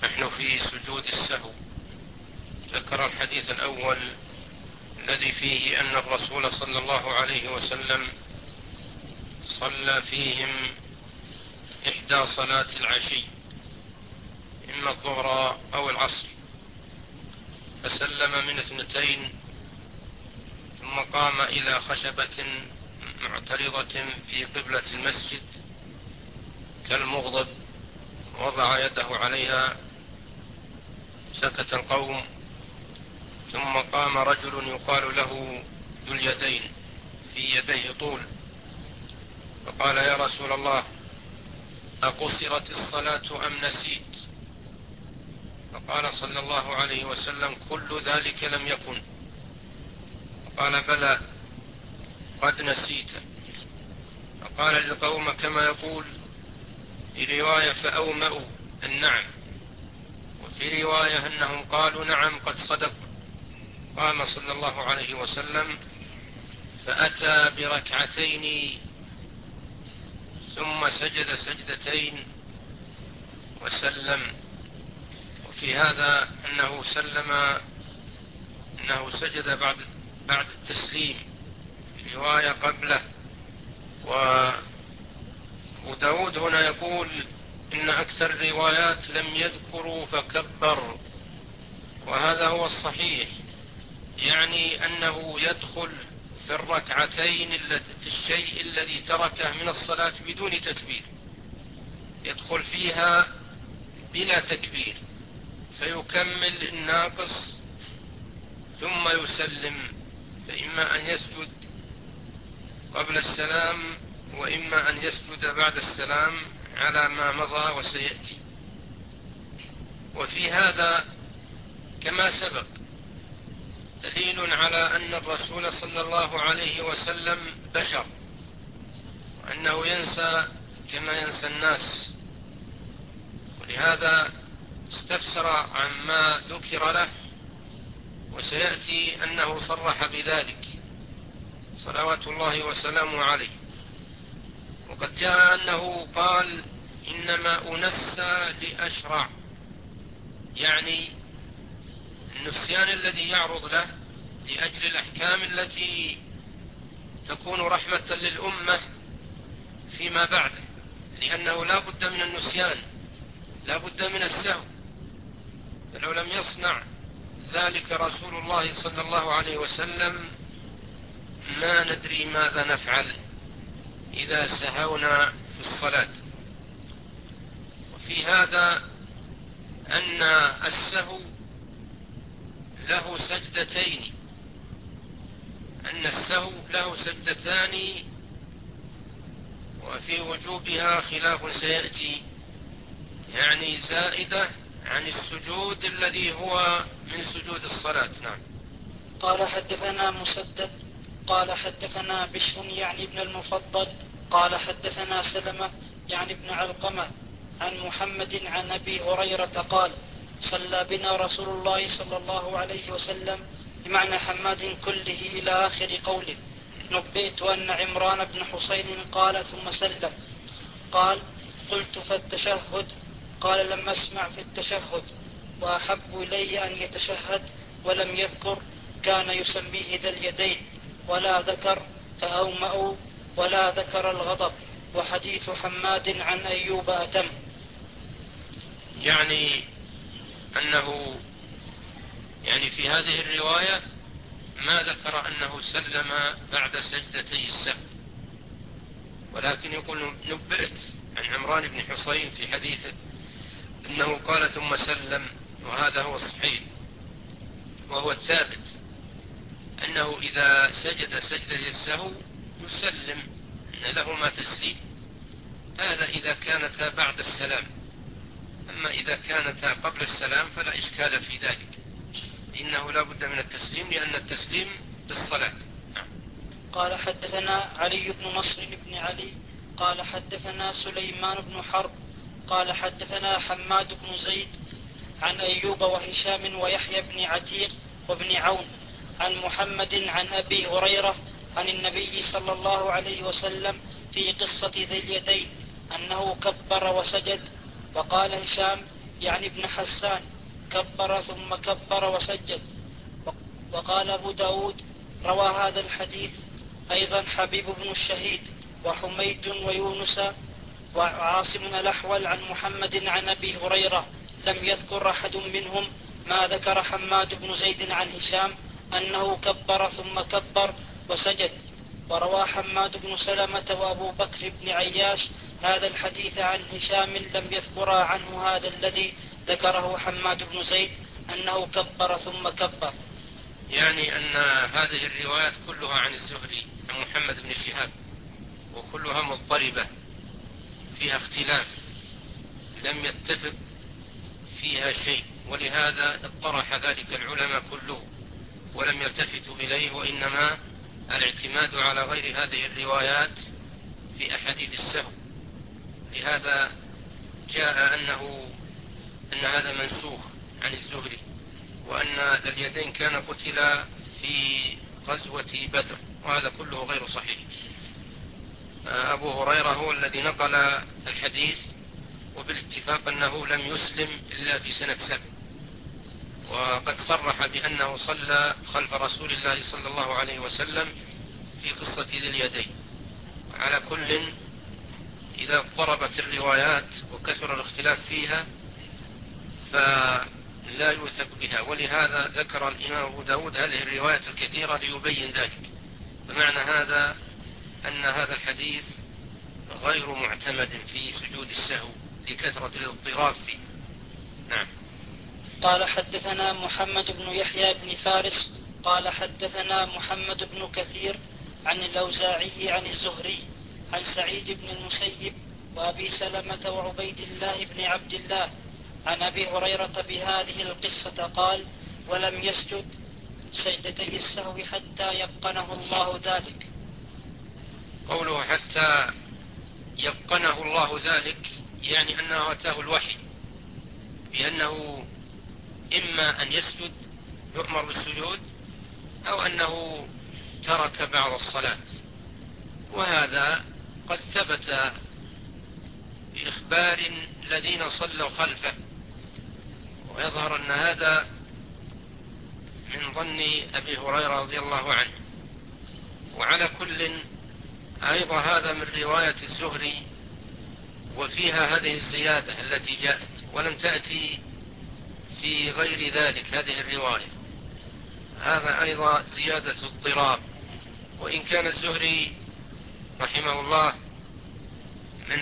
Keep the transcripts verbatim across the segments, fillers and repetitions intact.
نحن في سجود السهو. ذكر الحديث الأول الذي فيه أن الرسول صلى الله عليه وسلم صلى فيهم إحدى صلاة العشي، إما الظهر أو العصر، فسلم من اثنتين ثم قام إلى خشبة معترضة في قبلة المسجد كالمغضب، وضع يده عليها، سكت القوم، ثم قام رجل يقال له ذو اليدين في يديه طول، فقال: يا رسول الله، أقصرت الصلاة أم نسيت؟ فقال صلى الله عليه وسلم: كل ذلك لم يكن. فقال: بلى، قد نسيت. فقال للقوم كما يقول في رواية: فأومأوا النعم، وفي رواية أنهم قالوا: نعم قد صدق. قام صلى الله عليه وسلم فأتى بركعتين ثم سجد سجدتين وسلم. وفي هذا أنه سلم أنه سجد بعد بعد التسليم، في رواية قبله. وداود هنا يقول إن أكثر الروايات لم يذكروا فكبر، وهذا هو الصحيح، يعني أنه يدخل في الركعتين في الشيء الذي تركه من الصلاة بدون تكبير، يدخل فيها بلا تكبير، فيكمل الناقص ثم يسلم، فإما أن يسجد قبل السلام وإما أن يسجد بعد السلام على ما مضى وسيأتي. وفي هذا كما سبق دليل على أن الرسول صلى الله عليه وسلم بشر، وأنه ينسى كما ينسى الناس، ولهذا استفسر عما ذكر له، وسيأتي أنه صرح بذلك صلوات الله وسلامه عليه. وقد جاء أنه قال: إنما أنسى لأشرع، يعني النسيان الذي يعرض له لأجل الأحكام التي تكون رحمة للأمة فيما بعده، لأنه لا بد من النسيان، لا بد من السهو، فلو لم يصنع ذلك رسول الله صلى الله عليه وسلم ما ندري ماذا نفعل إذا سهونا في الصلاة. وفي هذا أن السهو له سجدتين، أن السهو له سجدتان، وفي وجوبها خلاف سيأتي، يعني زائدة عن السجود الذي هو من سجود الصلاة. نعم. قال: حدثنا مسدد قال حدثنا بشر يعني ابن المفضل قال حدثنا سلمة يعني ابن علقمة عن محمد عن أبي هريرة قال: صلى بنا رسول الله صلى الله عليه وسلم، بمعنى حماد كله إلى آخر قوله. نبئت أن عمران بن حسين قال ثم سلم. قال: قلت فالتشهد؟ قال: لم أسمع في التشهد، وأحب إلي أن يتشهد ولم يذكر كان يسميه ذا اليدين، ولا ذكر فأومأوا، ولا ذكر الغضب. وحديث حماد عن أيوب أتم. يعني أنه يعني في هذه الرواية ما ذكر أنه سلم بعد سجدتي السهو، ولكن يقول: نبئت عن عمران بن حسين في حديثه أنه قال ثم سلم، وهذا هو الصحيح وهو الثابت، أنه إذا سجد سجدة السهو يسلم، أن لهما تسليم. هذا إذا كانتا بعد السلام، أما إذا كانتا قبل السلام فلا إشكال في ذلك، إنه لا بد من التسليم، لأن التسليم بالصلاة. قال: حدثنا علي بن نصر بن علي قال حدثنا سليمان بن حرب قال حدثنا حماد بن زيد عن أيوب وهشام ويحيى بن عتيق وابن عون عن محمد عن أبي هريرة عن النبي صلى الله عليه وسلم في قصة ذي اليدين أنه كبر وسجد. وقال هشام: يعني ابن حسان كبر ثم كبر وسجد. وقال أبو داود روى هذا الحديث أيضا حبيب بن الشهيد وحميد ويونس وعاصم الأحول عن محمد عن أبي هريرة، لم يذكر أحد منهم ما ذكر حماد بن زيد عن هشام أنه كبر ثم كبر وسجد. وروى حماد بن سلمة وأبو بكر بن عياش هذا الحديث عن هشام لم يذكر عنه هذا الذي ذكره حماد بن زيد أنه كبر ثم كبر. يعني أن هذه الروايات كلها عن الزهري عن محمد بن شهاب وكلها مضطربة فيها اختلاف لم يتفق فيها شيء، ولهذا اطرح ذلك العلماء كله ولم يلتفتوا إليه، وإنما الاعتماد على غير هذه الروايات في أحاديث السهو. لهذا جاء أنه أن هذا منسوخ عن الزهري، وأن اليدين كان قتل في غزوة بدر، وهذا كله غير صحيح. أبو هريرة هو الذي نقل الحديث، وبالاتفاق أنه لم يسلم إلا في سنة سبع، وقد صرح بأنه صلى خلف رسول الله صلى الله عليه وسلم في قصة ذي اليدين. على كل إذا اضطربت الروايات وكثر الاختلاف فيها فلا يوثق بها، ولهذا ذكر الإمام أبو داود هذه الروايات الكثيرة ليبين ذلك. فمعنى هذا أن هذا الحديث غير معتمد في سجود السهو لكثرة الاضطراب فيه. نعم. قال حدثنا محمد بن يحيى بن فارس قال حدثنا محمد بن كثير عن الأوزاعي عن الزهري عن سعيد بن المسيب وأبي سلمة وعبيد الله بن عبد الله عن أبي هريرة بهذه القصة قال: ولم يسجد سجدتي السهو حتى يقنه الله ذلك. قوله حتى يقنه الله ذلك يعني أنه أتاه الوحي بأنه إما أن يسجد يؤمر بالسجود أو أنه ترك بعض الصلاة، وهذا قد ثبت بإخبار الذين صلوا خلفه، ويظهر أن هذا من ظن أبي هريرة رضي الله عنه. وعلى كل أيضا هذا من رواية الزهري، وفيها هذه الزيادة التي جاءت ولم تأتي في غير ذلك هذه الرواية، هذا أيضا زيادة اضطراب. وإن كان الزهري رحمه الله من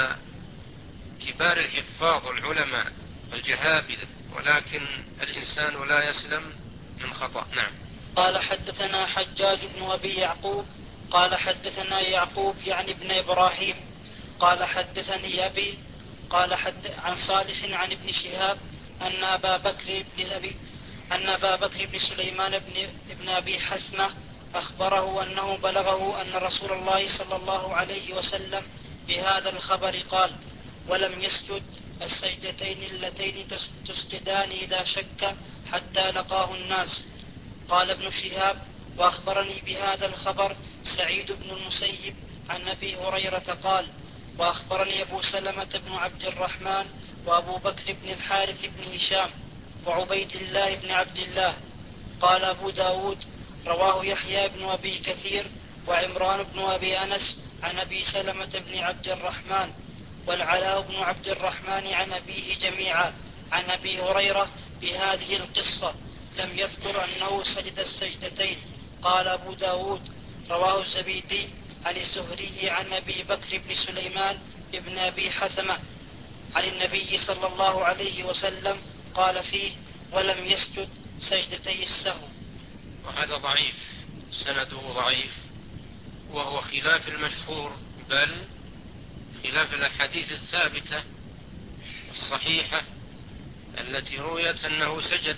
كبار الحفاظ والعلماء والجهابذة، ولكن الإنسان لا يسلم من خطأ. نعم. قال حدثنا حجاج بن أبي يعقوب قال حدثنا يعقوب يعني ابن إبراهيم قال حدثني أبي قال حد عن صالح عن ابن شهاب أن أبا بكر بن أبي أن أبا بكر بن سليمان بن ابن أبي حثمة أخبره أنه بلغه أن رسول الله صلى الله عليه وسلم بهذا الخبر قال: ولم يسجد السجدتين اللتين تسجدان إذا شك حتى لقاه الناس. قال ابن شهاب: وأخبرني بهذا الخبر سعيد بن المسيب عن أبي هريرة قال: وأخبرني أبو سلمة بن عبد الرحمن وأبو بكر بن الحارث بن هشام وعبيد الله بن عبد الله. قال أبو داود: رواه يحيى بن أبي كثير وعمران بن أبي أنس عن أبي سلمة بن عبد الرحمن والعلاء بن عبد الرحمن عن أبيه جميعا عن أبي هريرة بهذه القصة، لم يذكر أنه سجد السجدتين. قال أبو داود: رواه الزبيدي عن الزهري عن أبي بكر بن سليمان ابن أبي حثمة عن النبي صلى الله عليه وسلم قال فيه: ولم يسجد سجدتي السهو. وهذا ضعيف، سنده ضعيف، وهو خلاف المشهور، بل خلاف الأحاديث الثابتة الصحيحة التي رويت أنه سجد،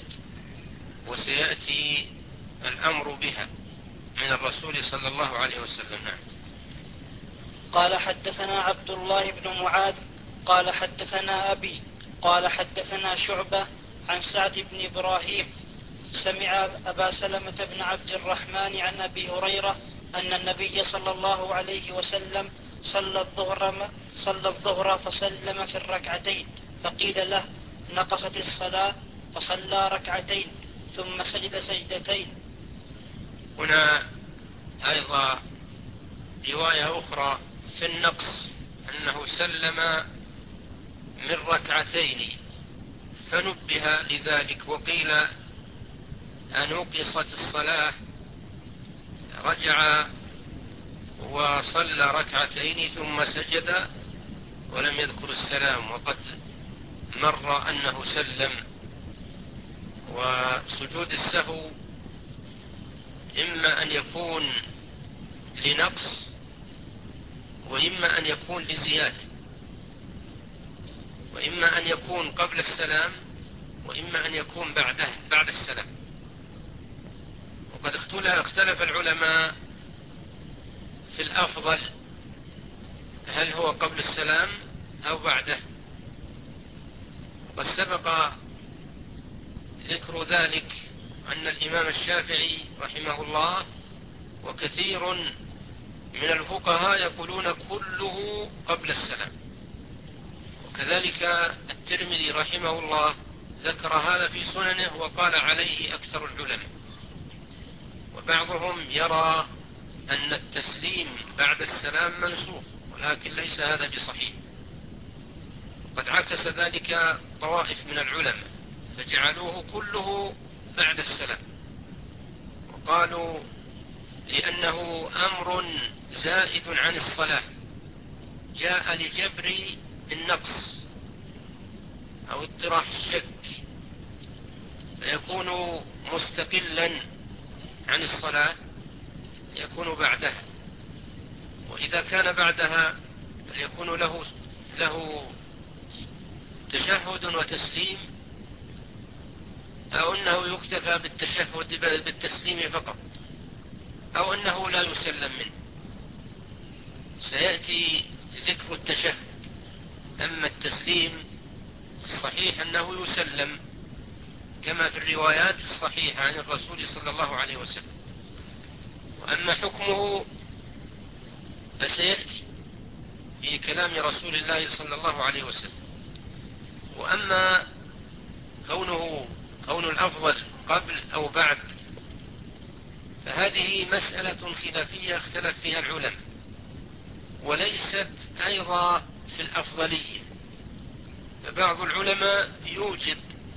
وسيأتي الأمر بها من الرسول صلى الله عليه وسلم. نعم. قال حدثنا عبد الله بن معاذ قال حدثنا أبي قال حدثنا شعبة عن سعد بن إبراهيم سمع أبا سلمة بن عبد الرحمن عن أبي هريرة أن النبي صلى الله عليه وسلم صلى الظهر, صلى الظهر فسلم في الركعتين، فقيل له: نقصت الصلاة فصلى ركعتين ثم سجد سجدتين. هنا أيضا رواية أخرى في النقص أنه سلم من ركعتين فنبه لذلك وقيل أنقصت الصلاة، رجع وصلى ركعتين ثم سجد ولم يذكر السلام، وقد مر أنه سلم. وسجود السهو إما أن يكون لنقص وإما أن يكون لزيادة، وإما أن يكون قبل السلام وإما أن يكون بعده بعد السلام. وقد اختلف العلماء في الأفضل، هل هو قبل السلام أو بعده؟ وقد سبق ذكر ذلك أن الإمام الشافعي رحمه الله وكثير من الفقهاء يقولون كله قبل السلام، وكذلك الترمذي رحمه الله ذكر هذا في سننه وقال عليه أكثر العلماء. وبعضهم يرى أن التسليم بعد السلام منسوخ، ولكن ليس هذا بصحيح. قد عكس ذلك طوائف من العلماء فجعلوه كله بعد السلام، وقالوا لأنه أمر زائد عن الصلاة جاء لجبر النقص أو اطراح الشك، فيكون مستقلا عن الصلاة يكون بعدها، وإذا كان بعدها فليكون له له تشهد وتسليم، أو أنه يكتفى بالتشهد بالتسليم فقط، أو أنه لا يسلم منه. سيأتي ذكر التشهد. أما التسليم الصحيح أنه يسلم كما في الروايات الصحيحة عن الرسول صلى الله عليه وسلم، وأما حكمه فسيأتي في كلام رسول الله صلى الله عليه وسلم. وأما كونه كون الأفضل قبل أو بعد فهذه مسألة خلافية اختلف فيها العلماء، وليست أيضا في الأفضلية. فبعض العلماء يوجب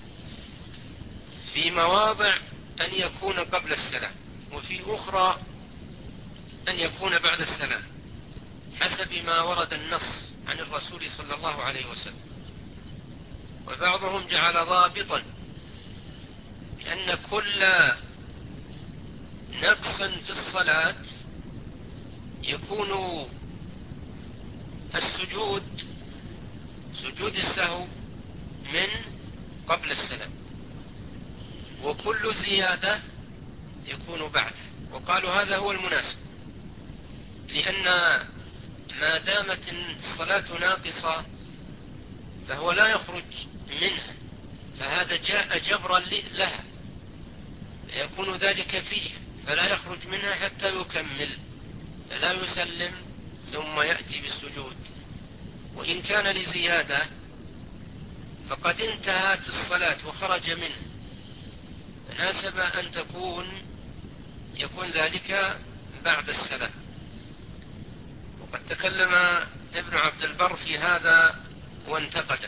في مواضع أن يكون قبل السلام، وفي أخرى أن يكون بعد السلام حسب ما ورد النص عن الرسول صلى الله عليه وسلم. وبعضهم جعل ضابطا بأن كل نقص في الصلاة يكون السجود سجود السهو من قبل السلام، وكل زيادة يكون بعده. وقالوا هذا هو المناسب، لأن ما دامت الصلاة ناقصة فهو لا يخرج منها، فهذا جاء جبرا لها، يكون ذلك فيه فلا يخرج منها حتى يكمل، فلا يسلم ثم يأتي بالسجود. وإن كان لزيادة فقد انتهت الصلاة وخرج منه، فناسب أن تكون يكون ذلك بعد السلام. وقد تكلم ابن عبد البر في هذا وانتقده،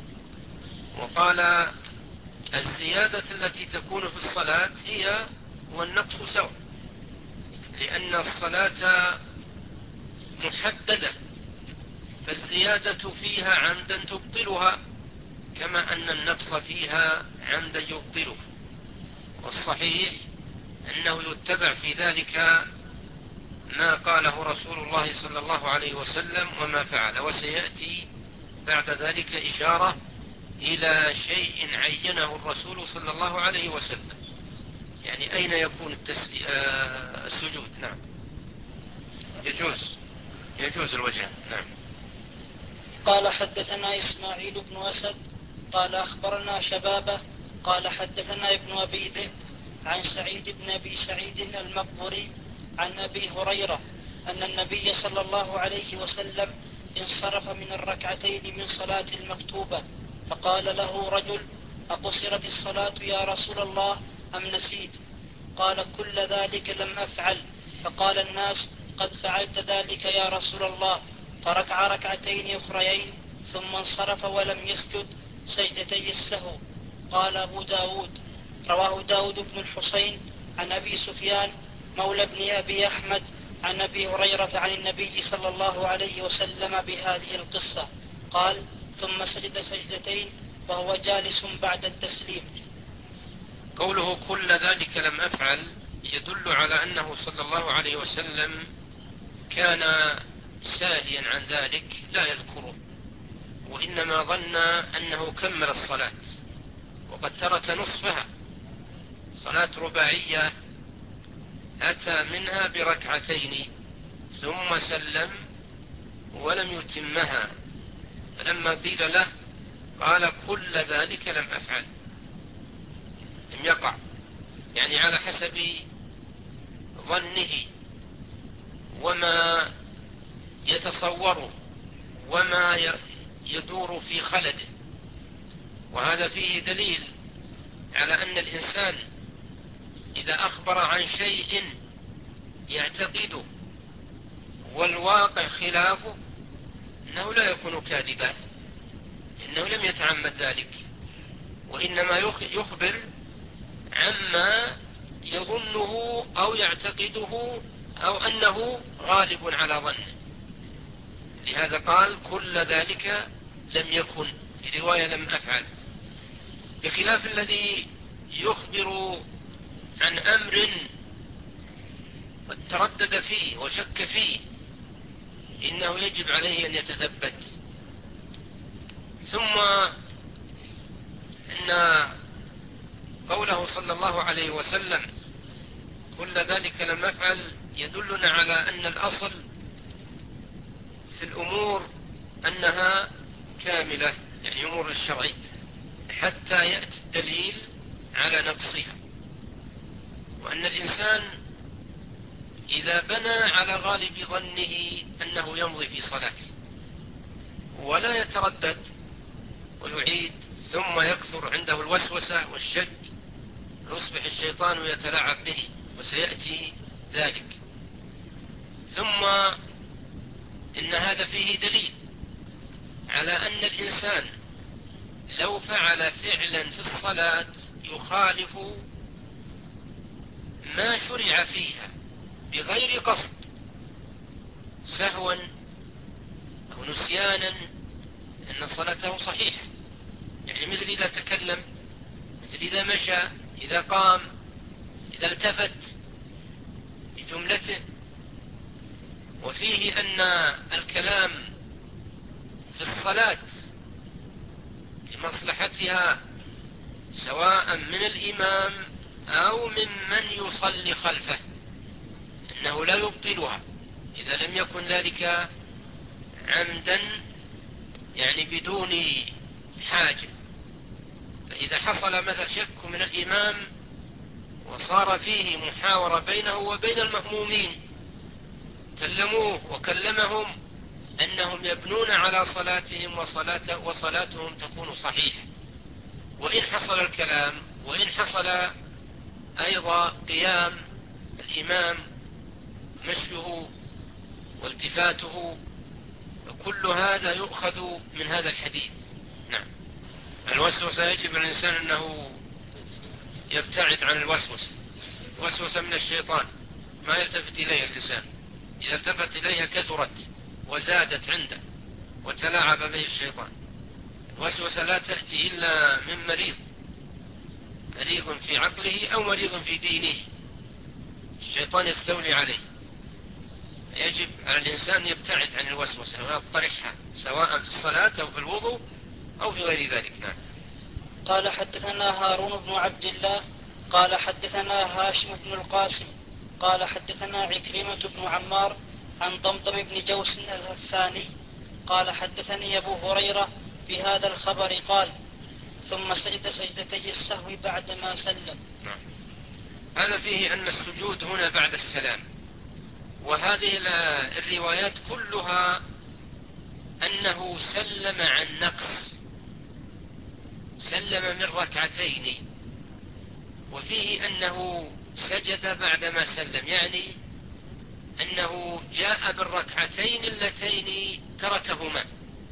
وقال الزيادة التي تكون في الصلاة هي والنقص سواء، لأن الصلاة محددة، فالزيادة فيها عمدا تبطلها كما أن النقص فيها عمدا يبطله. والصحيح أنه يتبع في ذلك ما قاله رسول الله صلى الله عليه وسلم وما فعل. وسيأتي بعد ذلك إشارة إلى شيء عينه الرسول صلى الله عليه وسلم، يعني أين يكون التسلي... آه... السجود. نعم، يجوز يجوز الوجه. نعم. قال حدثنا إسماعيل بن أسد قال أخبرنا شبابه قال حدثنا ابن أبي ذئب عن سعيد بن أبي سعيد المقبري عن أبي هريرة أن النبي صلى الله عليه وسلم انصرف من الركعتين من صلاة المكتوبة فقال له رجل: أقصرت الصلاة يا رسول الله أم نسيت؟ قال: كل ذلك لم أفعل. فقال الناس: قد فعلت ذلك يا رسول الله. فركع ركعتين أخريين ثم انصرف ولم يسجد سجدتي السهو. قال أبو داود: رواه داود بن الحسين عن أبي سفيان مولى ابن أبي أحمد عن أبي هريرة عن النبي صلى الله عليه وسلم بهذه القصة. قال: ثم سجد سجدتين وهو جالس بعد التسليم. قوله كل ذلك لم أفعل يدل على أنه صلى الله عليه وسلم كان ساهيا عن ذلك لا يذكره، وإنما ظن أنه كمل الصلاة وقد ترك نصفها. صلاة رباعية أتى منها بركعتين ثم سلم ولم يتمها، فلما قيل له قال: كل ذلك لم أفعل، لم يقع، يعني على حسب ظنه وما يتصوره وما يدور في خلده. وهذا فيه دليل على أن الإنسان إذا أخبر عن شيء يعتقده والواقع خلافه إنه لا يكون كاذبا، إنه لم يتعمد ذلك، وإنما يخبر عما يظنه أو يعتقده أو أنه غالب على ظنه. لهذا قال: كل ذلك لم يكن، في رواية لم أفعل، بخلاف الذي يخبر عن أمر قد تردد فيه وشك فيه، إنه يجب عليه أن يتثبت. ثم إن قوله صلى الله عليه وسلم كل ذلك لم أفعل يدلنا على أن الأصل في الأمور أنها كاملة، يعني أمور الشرع، حتى يأتي الدليل على نقصها. وأن الإنسان إذا بنى على غالب ظنه أنه يمضي في صلاته ولا يتردد ويعيد، ثم يكثر عنده الوسوسة والشك، يصبح الشيطان يتلاعب به، وسيأتي ذلك. ثم إن هذا فيه دليل على أن الإنسان لو فعل فعلا في الصلاة يخالف ما شرع فيها بغير قصد، سهوا أو نسيانا، أن صلاته صحيحة. يعني مثل إذا تكلم، مثل إذا مشى، إذا قام، إذا التفت بجملته. وفيه أن الكلام في الصلاة لمصلحتها سواء من الإمام أو ممن يصلي خلفه، إنه لا يبطلها إذا لم يكن ذلك عمدا، يعني بدون حاجة. فإذا حصل مثل شك من الإمام وصار فيه محاورة بينه وبين المأمومين، كلموه وكلمهم أنهم يبنون على صلاتهم وصلاة وصلاتهم تكون صحيحة، وإن حصل الكلام وإن حصل أيضا قيام الإمام مشه والتفاته، وكل هذا يؤخذ من هذا الحديث. نعم. الوسوسة يجب الإنسان أنه يبتعد عن الوسوسة، وسوسة من الشيطان ما يلتفت إليها الإنسان، إذا التفت إليها كثرت وزادت عنده وتلاعب به الشيطان. الوسوسة لا تأتي إلا من مريض، مريض في عقله أو مريض في دينه، الشيطان يستولي عليه. يجب على الإنسان يبتعد عن الوسوسة ويطرحها سواء في الصلاة أو في الوضوء أو في غير ذلك. نعم. قال: حدثنا هارون بن عبد الله قال حدثنا هاشم بن القاسم قال حدثنا عكرمة بن عمار عن طمطم بن جوس الهفاني قال حدثني أبو هريرة بهذا الخبر قال: ثم سجد سجدتي السهو بعدما سلم. نعم. هذا فيه أن السجود هنا بعد السلام، وهذه الروايات كلها أنه سلم عن نقص، سلم من ركعتين، وفيه أنه سجد بعدما سلم، يعني أنه جاء بالركعتين اللتين تركهما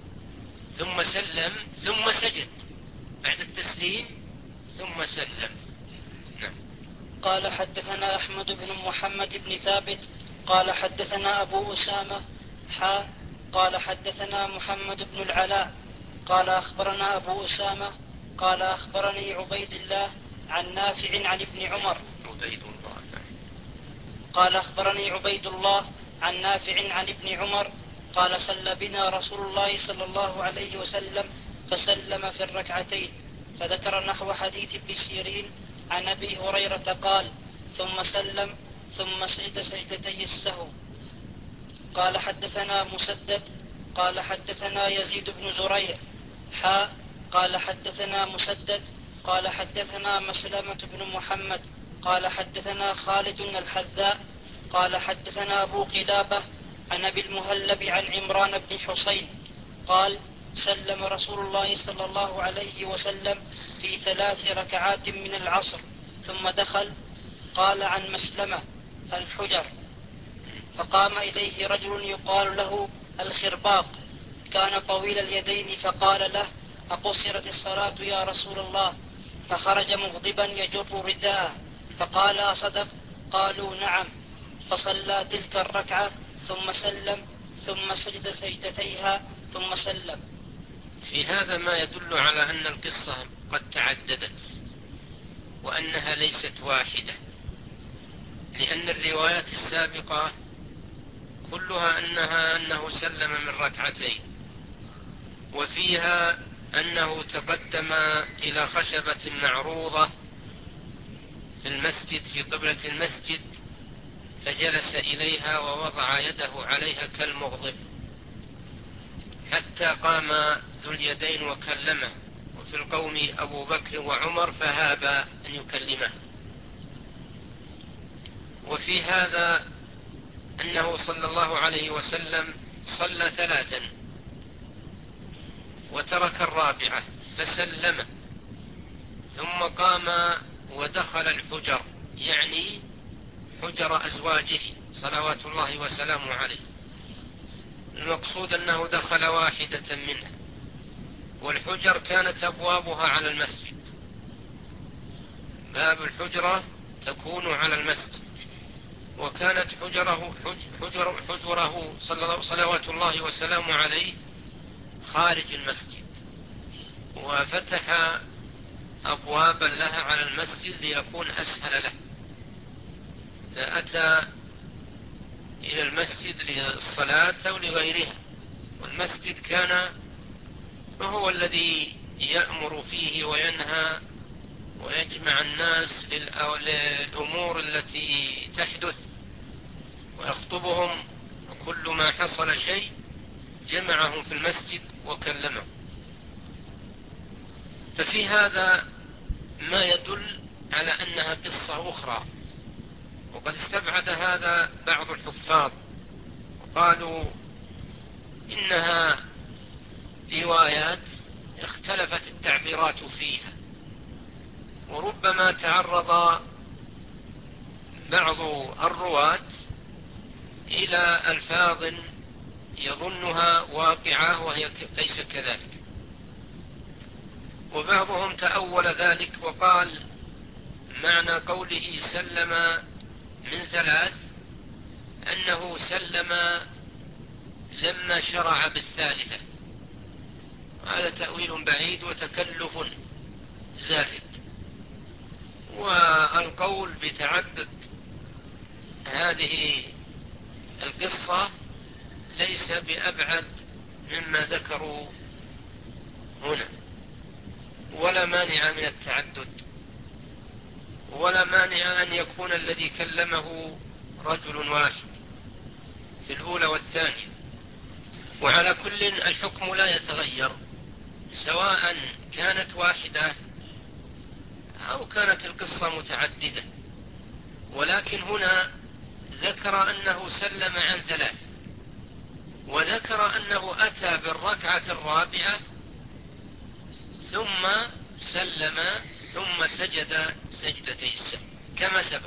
ثم سلم ثم سجد بعد التسليم ثم سلم. نعم. قال حدثنا أحمد بن محمد بن ثابت قال حدثنا أبو أسامة حا قال حدثنا محمد بن العلاء قال أخبرنا أبو أسامة قال أخبرني عبيد الله عن نافع عن ابن عمر عبيد الله قال أخبرني عبيد الله عن نافع عن ابن عمر قال صلى بنا رسول الله صلى الله عليه وسلم فسلم في الركعتين، فذكر نحو حديث ابن سيرين عن أبي هريرة قال ثم سلم ثم سجد سجدتي السهو. قال حدثنا مسدد قال حدثنا يزيد بن زريع حا قال حدثنا مسدد قال حدثنا مسلمة بن محمد قال حدثنا خالد الحذاء قال حدثنا أبو قلابة عن أبي المهلب عن عمران بن حسين قال سلم رسول الله صلى الله عليه وسلم في ثلاث ركعات من العصر ثم دخل. قال عن مسلمة الحجر، فقام إليه رجل يقال له الخرباق كان طويل اليدين فقال له أقصرت الصلاة يا رسول الله؟ فخرج مغضبا يجر رداءه فقال أصدق؟ قالوا نعم. فصلى تلك الركعة ثم سلم ثم سجد سجدتيها ثم سلم. في هذا ما يدل على أن القصة قد تعددت وأنها ليست واحدة، لأن الروايات السابقة كلها أنها أنه سلم من ركعتين، وفيها أنه تقدم إلى خشبة معروضة في المسجد في قبلة المسجد فجلس إليها ووضع يده عليها كالمغضب حتى قام ذو اليدين وكلمه، وفي القوم أبو بكر وعمر فهاب أن يكلمه. وفي هذا أنه صلى الله عليه وسلم صلى ثلاثا وترك الرابعة فسلم ثم قام ودخل الحجر، يعني حجر أزواجه صلوات الله وسلامه عليه. المقصود أنه دخل واحدة منها، والحجر كانت أبوابها على المسجد، باب الحجرة تكون على المسجد، وكانت حجره, حجر حجره صلوات الله وسلامه عليه خارج المسجد، وفتح أبوابا لها على المسجد ليكون أسهل له إذا أتى إلى المسجد للصلاة أو لغيرها. والمسجد كان هو الذي يأمر فيه وينهى ويجمع الناس للأمور التي تحدث ويخطبهم، وكل ما حصل شيء جمعهم في المسجد وكلمهم. ففي هذا ما يدل على أنها قصة أخرى، وقد استبعد هذا بعض الحفاظ وقالوا إنها روايات اختلفت التعبيرات فيها، وربما تعرض بعض الرواة إلى ألفاظ يظنها واقعة وهي ليس كذلك، وبعضهم تأول ذلك وقال معنى قوله سلم من ثلاث أنه سلم لما شرع بالثالثة، هذا تأويل بعيد وتكلف زائد. والقول بتعدد هذه القصة ليس بأبعد مما ذكروا هنا، ولا مانع من التعدد، ولا مانع أن يكون الذي كلمه رجل واحد في الأولى والثانية. وعلى كل الحكم لا يتغير سواء كانت واحدة أو كانت القصة متعددة، ولكن هنا ذكر أنه سلم عن ثلاث، وذكر أنه أتى بالركعة الرابعة ثم سلم ثم سجد سجدتي السهو كما سبق.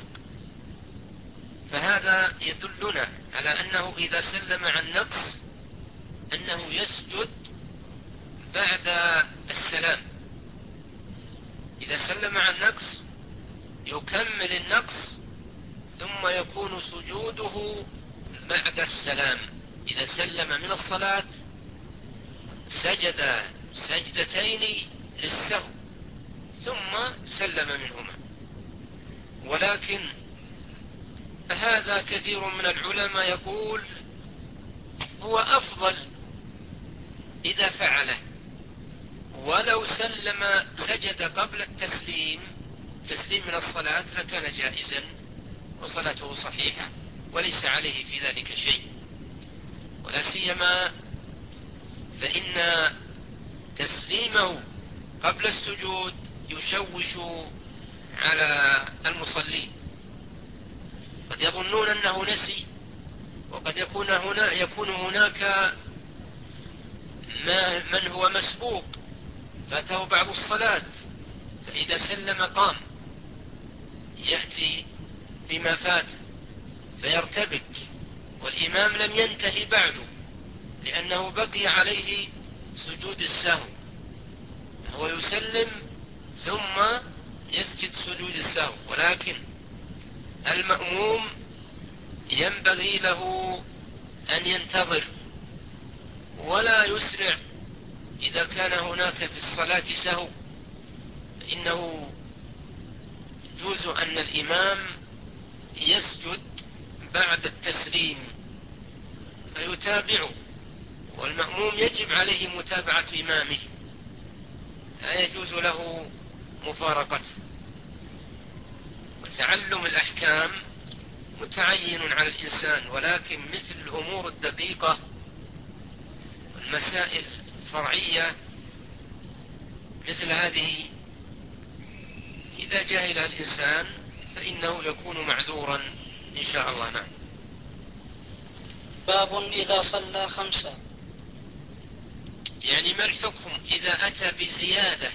فهذا يدلنا على أنه إذا سلم عن نقص أنه يسجد بعد السلام. إذا سلم عن نقص يكمل النقص ثم يكون سجوده بعد السلام. إذا سلم من الصلاة سجد سجدتين للسهو ثم سلم منهما. ولكن هذا كثير من العلماء يقول هو أفضل إذا فعله، ولو سلم سجد قبل التسليم تسليم من الصلاة لكان جائزا وصلاته صحيحة وليس عليه في ذلك شيء. ولا سيما فإن تسليمه قبل السجود يشوش على المصلين، قد يظنون أنه نسي، وقد يكون هنا يكون هناك ما من هو مسبوق فاته بعض الصلاة، فإذا سلم قام يأتي بما فات فيرتبك، والإمام لم ينتهي بعده لأنه بقي عليه سجود السهو، هو يسلم ثم يسجد سجود السهو. ولكن المأموم ينبغي له أن ينتظر ولا يسرع. إذا كان هناك في الصلاة سهو فإنه يجوز أن الإمام يسجد بعد التسليم فيتابعه، والمأموم يجب عليه متابعة إمامه، لا يجوز له مفارقته. وتعلم الأحكام متعين على الإنسان، ولكن مثل الأمور الدقيقة والمسائل الفرعية مثل هذه إذا جهلها الإنسان فإنه يكون معذورا إن شاء الله. نعم. باب إذا صلى خمسة. يعني ما الحكم إذا أتى بزيادة؟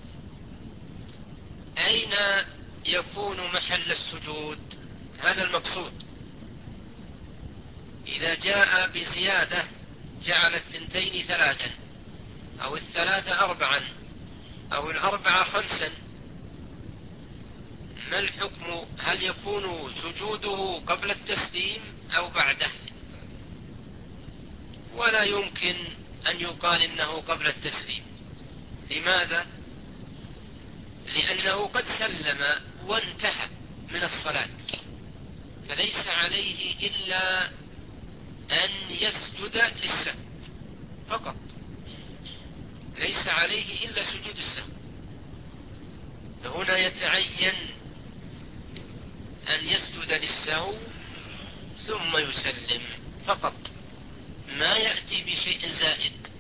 أين يكون محل السجود؟ هذا المقصود. إذا جاء بزيادة جعل الثنتين ثلاثا أو الثلاثة أربعا أو الأربعة خمسا، ما الحكم؟ هل يكون سجوده قبل التسليم أو بعده؟ ولا يمكن أن يقال إنه قبل التسليم. لماذا؟ لأنه قد سلم وانتهى من الصلاة، فليس عليه إلا أن يسجد للسهو فقط، ليس عليه إلا سجود السهو. فهنا يتعين أن يسجد للسهو ثم يسلم فقط، ما يأتي بشيء زائد،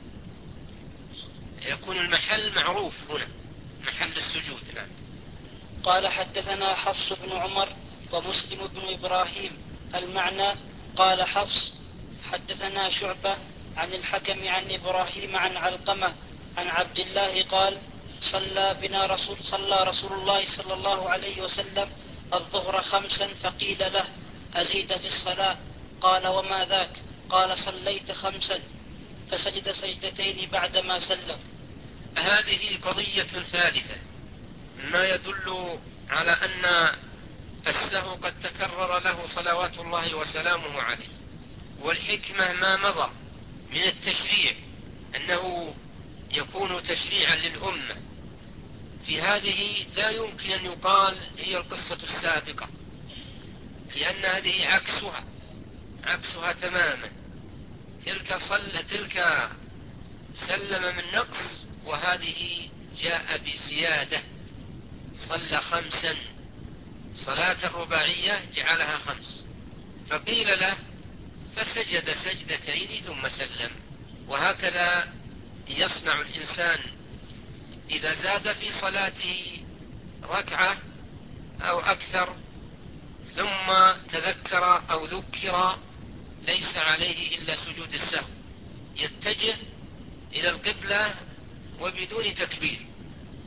يكون المحل معروف هنا محل السجود. نعم. قال حدثنا حفص بن عمر ومسلم بن إبراهيم المعنى. قال حفص حدثنا شعبة عن الحكم عن إبراهيم عن علقمة عن عبد الله قال صلى بنا رسول صلى رسول الله صلى الله عليه وسلم الظهر خمسا فقيل له أزيد في الصلاة؟ قال وما ذاك؟ قال صليت خمسا، فسجد سجدتين بعدما سلم. هذه قضية ثالثة ما يدل على أن السهو قد تكرر له صلوات الله وسلامه عليه، والحكمة ما مضى من التشريع أنه يكون تشريعا للأمة. في هذه لا يمكن أن يقال هي القصة السابقة، لأن هذه عكسها عكسها تماما. تلك صل تلك سلم من نقص، وهذه جاء بزيادة صلى خمسا، صلاة الرباعية جعلها خمس، فقيل له فسجد سجدتين ثم سلم. وهكذا يصنع الإنسان إذا زاد في صلاته ركعة أو أكثر ثم تذكر أو ذكر ليس عليه إلا سجود السهو، يتجه إلى القبلة وبدون تكبير،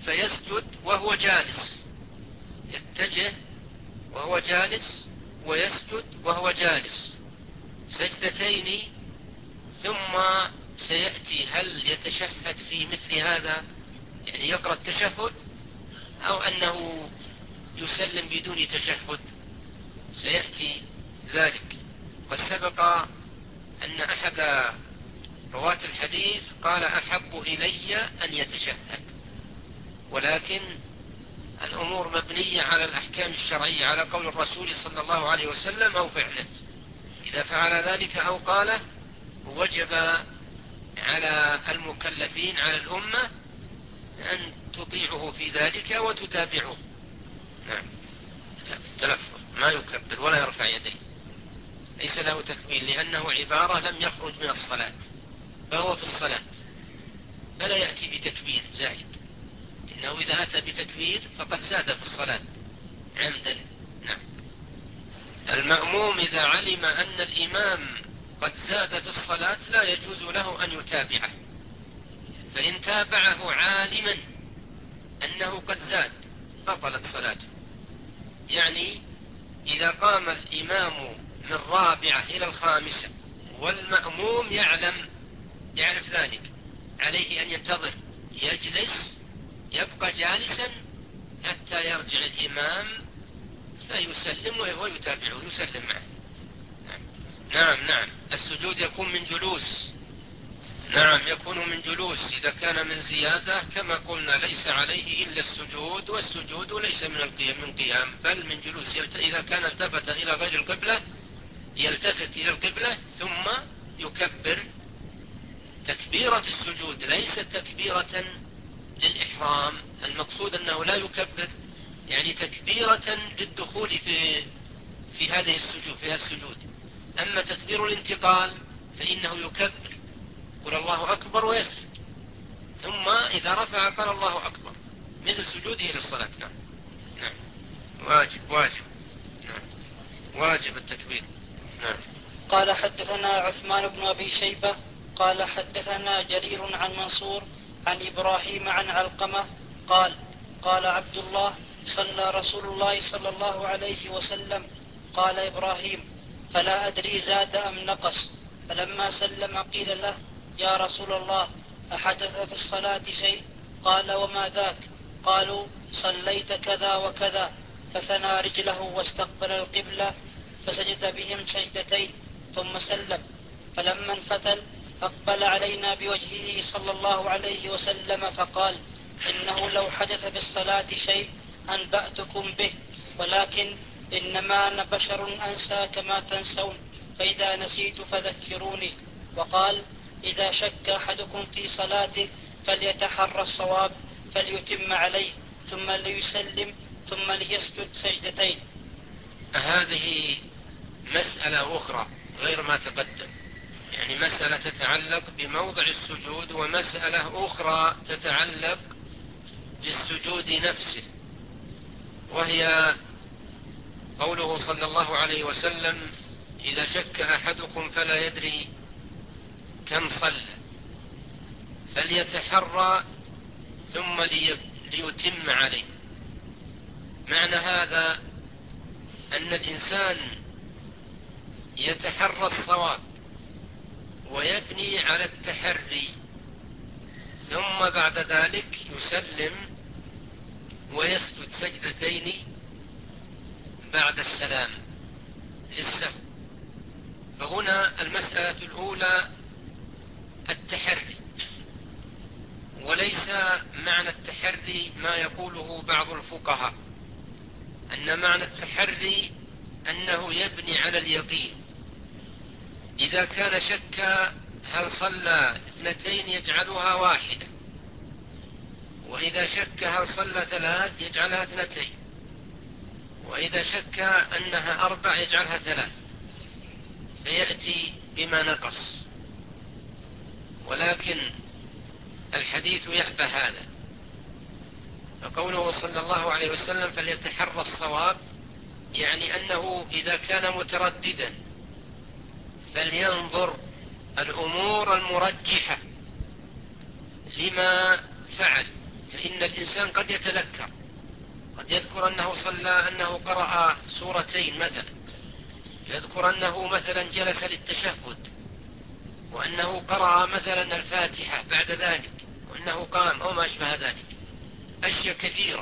فيسجد وهو جالس، يتجه وهو جالس ويسجد وهو جالس سجدتين، ثم سيأتي هل يتشهد في مثل هذا، يعني يقرأ التشهد، أو أنه يسلم بدون تشهد، سيأتي ذلك. قد سبق أن أحد رواة الحديث قال أحب إلي أن يتشهد، ولكن الأمور مبنية على الأحكام الشرعية، على قول الرسول صلى الله عليه وسلم أو فعله. إذا فعل ذلك أو قاله وجب على المكلفين، على الأمة، أن تطيعه في ذلك وتتابعه. نعم، التلفظ ما يكبر ولا يرفع يديه، ليس له تكبير، لأنه عبارة لم يخرج من الصلاة، فهو في الصلاة، فلا يأتي بتكبير زائد، إنه إذا أتى بتكبير فقد زاد في الصلاة عمدا. نعم. المأموم إذا علم أن الإمام قد زاد في الصلاة لا يجوز له أن يتابعه، فإن تابعه عالما أنه قد زاد بطلت صلاته. يعني إذا قام الإمام من رابعة إلى الخامسة والمأموم يعلم يعرف ذلك، عليه أن ينتظر، يجلس، يبقى جالسا حتى يرجع الإمام فيسلم ويتابعه، يسلم معه. نعم نعم، السجود يكون من جلوس. نعم، يكون من جلوس. إذا كان من زيادة كما قلنا ليس عليه إلا السجود، والسجود ليس من القيام من قيام بل من جلوس. إذا كان التفت إلى غير القبلة يلتفت إلى القبلة ثم يكبر تكبيرة السجود، ليست تكبيرة للإحرام. المقصود أنه لا يكبر يعني تكبيرة للدخول في في هذه السجود في هذا السجود. أما تكبير الانتقال فإنه يكبر، قل الله أكبر ويسجد، ثم إذا رفع قال الله أكبر مثل سجوده للصلاة. نعم نعم، واجب واجب نعم، واجب التكبير. نعم. قال حدثنا عثمان بن أبي شيبة قال حدثنا جرير عن منصور عن إبراهيم عن علقمة قال قال عبد الله صلى رسول الله صلى الله عليه وسلم. قال إبراهيم فلا أدري زاد أم نقص. فلما سلم قيل له يا رسول الله أحدث في الصلاة شيء؟ قال وما ذاك؟ قالوا صليت كذا وكذا، فثنى رجله واستقبل القبلة فسجد بهم سجدتين ثم سلم. فلما انفتل أقبل علينا بوجهه صلى الله عليه وسلم فقال إنه لو حدث في الصلاة شيء أنبأتكم به، ولكن إنما أنا بشر أنسى كما تنسون، فإذا نسيت فذكروني. وقال إذا شك أحدكم في صلاته فليتحرى الصواب فليتم عليه ثم ليسلم ثم ليسجد سجدتين. هذه مسألة أخرى غير ما تقدم، يعني مسألة تتعلق بموضع السجود، ومسألة أخرى تتعلق بالسجود نفسه، وهي قوله صلى الله عليه وسلم إذا شك أحدكم فلا يدري كم صلى فليتحرى ثم ليتم عليه. معنى هذا أن الإنسان يتحرى الصواب ويبني على التحري، ثم بعد ذلك يسلم ويسجد سجدتين بعد السلام للسهو. فهنا المسألة الأولى التحري، وليس معنى التحري ما يقوله بعض الفقهاء، أن معنى التحري أنه يبني على اليقين. إذا كان شك هل صلى اثنتين يجعلها واحدة، وإذا شك هل صلى ثلاث يجعلها اثنتين، وإذا شك أنها أربع يجعلها ثلاث، فيأتي بما نقص. ولكن الحديث يأبى هذا، فقوله صلى الله عليه وسلم فليتحرى الصواب يعني أنه إذا كان مترددا فلينظر الأمور المرجحة لما فعل، فإن لأن الإنسان قد يتذكر، قد يذكر أنه صلى أنه قرأ سورتين مثلا، يذكر أنه مثلا جلس للتشهد، وأنه قرأ مثلا الفاتحة بعد ذلك، وأنه قام أو ما أشبه ذلك، أشياء كثيرة.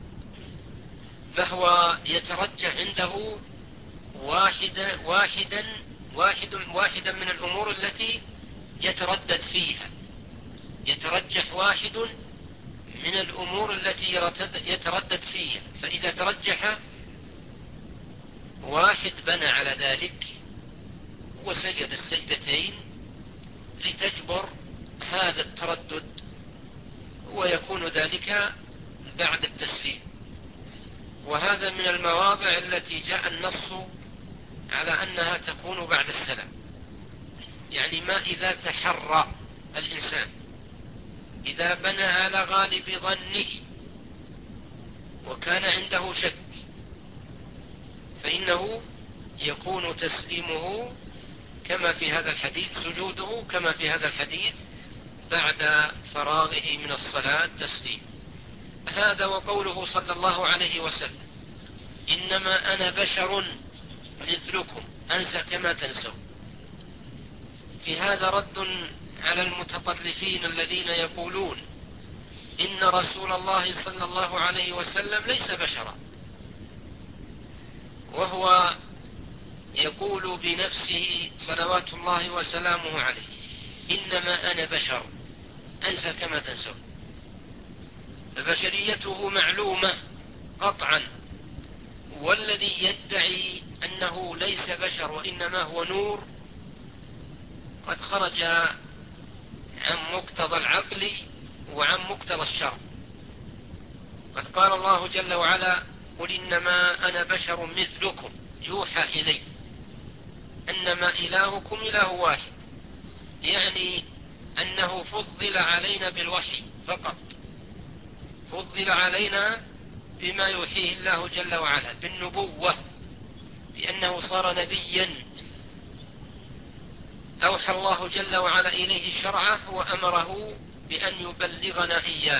فهو يترجح عنده واحدا واحدا واحد واحدا من الأمور التي يتردد فيها، يترجح واحد من الأمور التي يتردد فيها. فإذا ترجح واحد بنى على ذلك وسجد السجدتين لتجبر هذا التردد، ويكون ذلك بعد التسليم. وهذا من المواضع التي جاء النص على أنها تكون بعد السلام. يعني ما إذا تحرى الإنسان، إذا بنى على غالب ظنه وكان عنده شك، فإنه يكون تسليمه كما في هذا الحديث، سجوده كما في هذا الحديث بعد فراغه من الصلاة تسليم. هذا وقوله صلى الله عليه وسلم: إنما أنا بشر مثلكم أنسى كما تنسون. في هذا رد على المتطرفين الذين يقولون إن رسول الله صلى الله عليه وسلم ليس بشرا، وهو يقول بنفسه صلوات الله وسلامه عليه: إنما أنا بشر أنسى كما تنسون. فبشريته معلومة قطعا، والذي يدعي أنه ليس بشر وإنما هو نور قد خرج عن مقتضى العقل وعن مقتضى الشرع. قد قال الله جل وعلا: قل إنما أنا بشر مثلكم يوحى إلي أنما إلهكم إله واحد، يعني أنه فضل علينا بالوحي فقط، فضل علينا بما يوحيه الله جل وعلا بالنبوة، بأنه صار نبيا أوحى الله جل وعلا إليه شرعه وأمره بأن يبلغنا إياه.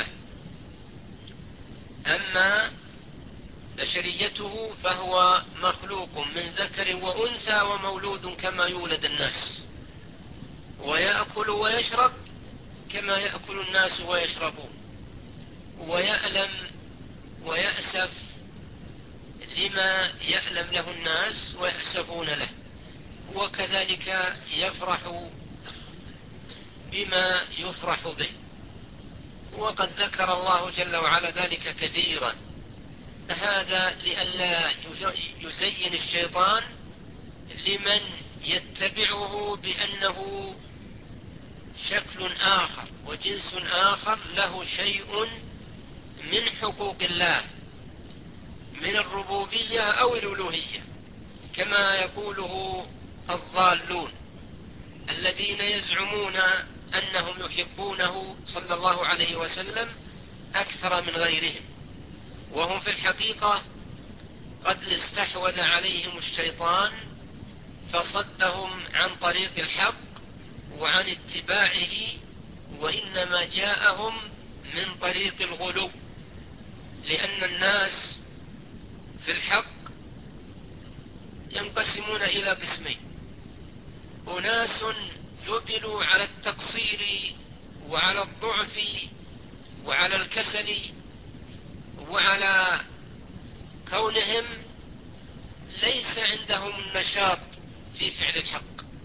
أما بشريته فهو مخلوق من ذكر وأنثى ومولود كما يولد الناس، ويأكل ويشرب كما يأكل الناس ويشربون، ويألم ويأسف لما يألم له الناس ويأسفون له، وكذلك يفرح بما يفرح به. وقد ذكر الله جل وعلا ذلك كثيرا. هذا لئلا يزين الشيطان لمن يتبعه بأنه شكل آخر وجنس آخر له شيء من حقوق الله من الربوبية أو الألوهية، كما يقوله الضالون الذين يزعمون أنهم يحبونه صلى الله عليه وسلم أكثر من غيرهم، وهم في الحقيقة قد استحوذ عليهم الشيطان فصدهم عن طريق الحق وعن اتباعه، وإنما جاءهم من طريق الغلو، لأن الناس في الحق ينقسمون إلى قسمين: أناس جبلوا على التقصير وعلى الضعف وعلى الكسل وعلى كونهم ليس عندهم النشاط في فعل الحق،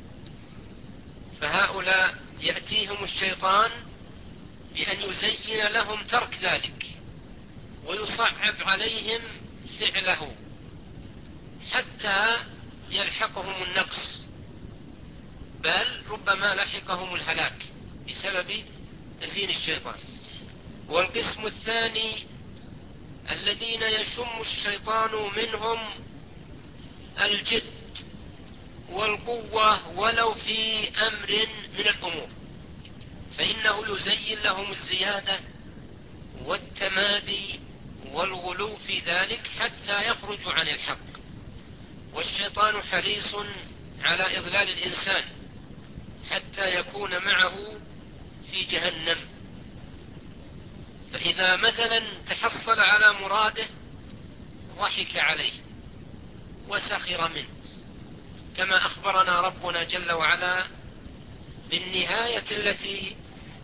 فهؤلاء يأتيهم الشيطان بأن يزين لهم ترك ذلك ويصعب عليهم فعله حتى يلحقهم النقص، بل ربما لحقهم الهلاك بسبب تزيين الشيطان. والقسم الثاني الذين يشم الشيطان منهم الجد والقوة ولو في أمر من الأمور، فإنه يزين لهم الزيادة والتمادي والغلو في ذلك حتى يخرجوا عن الحق. والشيطان حريص على إضلال الإنسان حتى يكون معه في جهنم. فإذا مثلا تحصل على مراده ضحك عليه وسخر منه، كما أخبرنا ربنا جل وعلا بالنهاية التي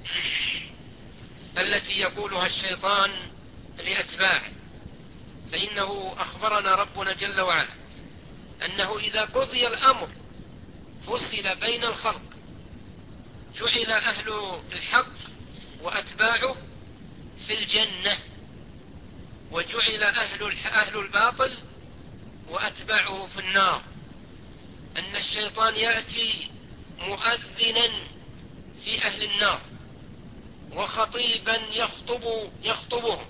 التي يقولها الشيطان لأتباعه. فإنه أخبرنا ربنا جل وعلا أنه إذا قضي الأمر فصل بين الخلق، جعل أهل الحق وأتباعه في الجنة، وجعل أهل أهل الباطل وأتباعه في النار. أن الشيطان يأتي مؤذنا في أهل النار وخطيبا يخطب يخطبهم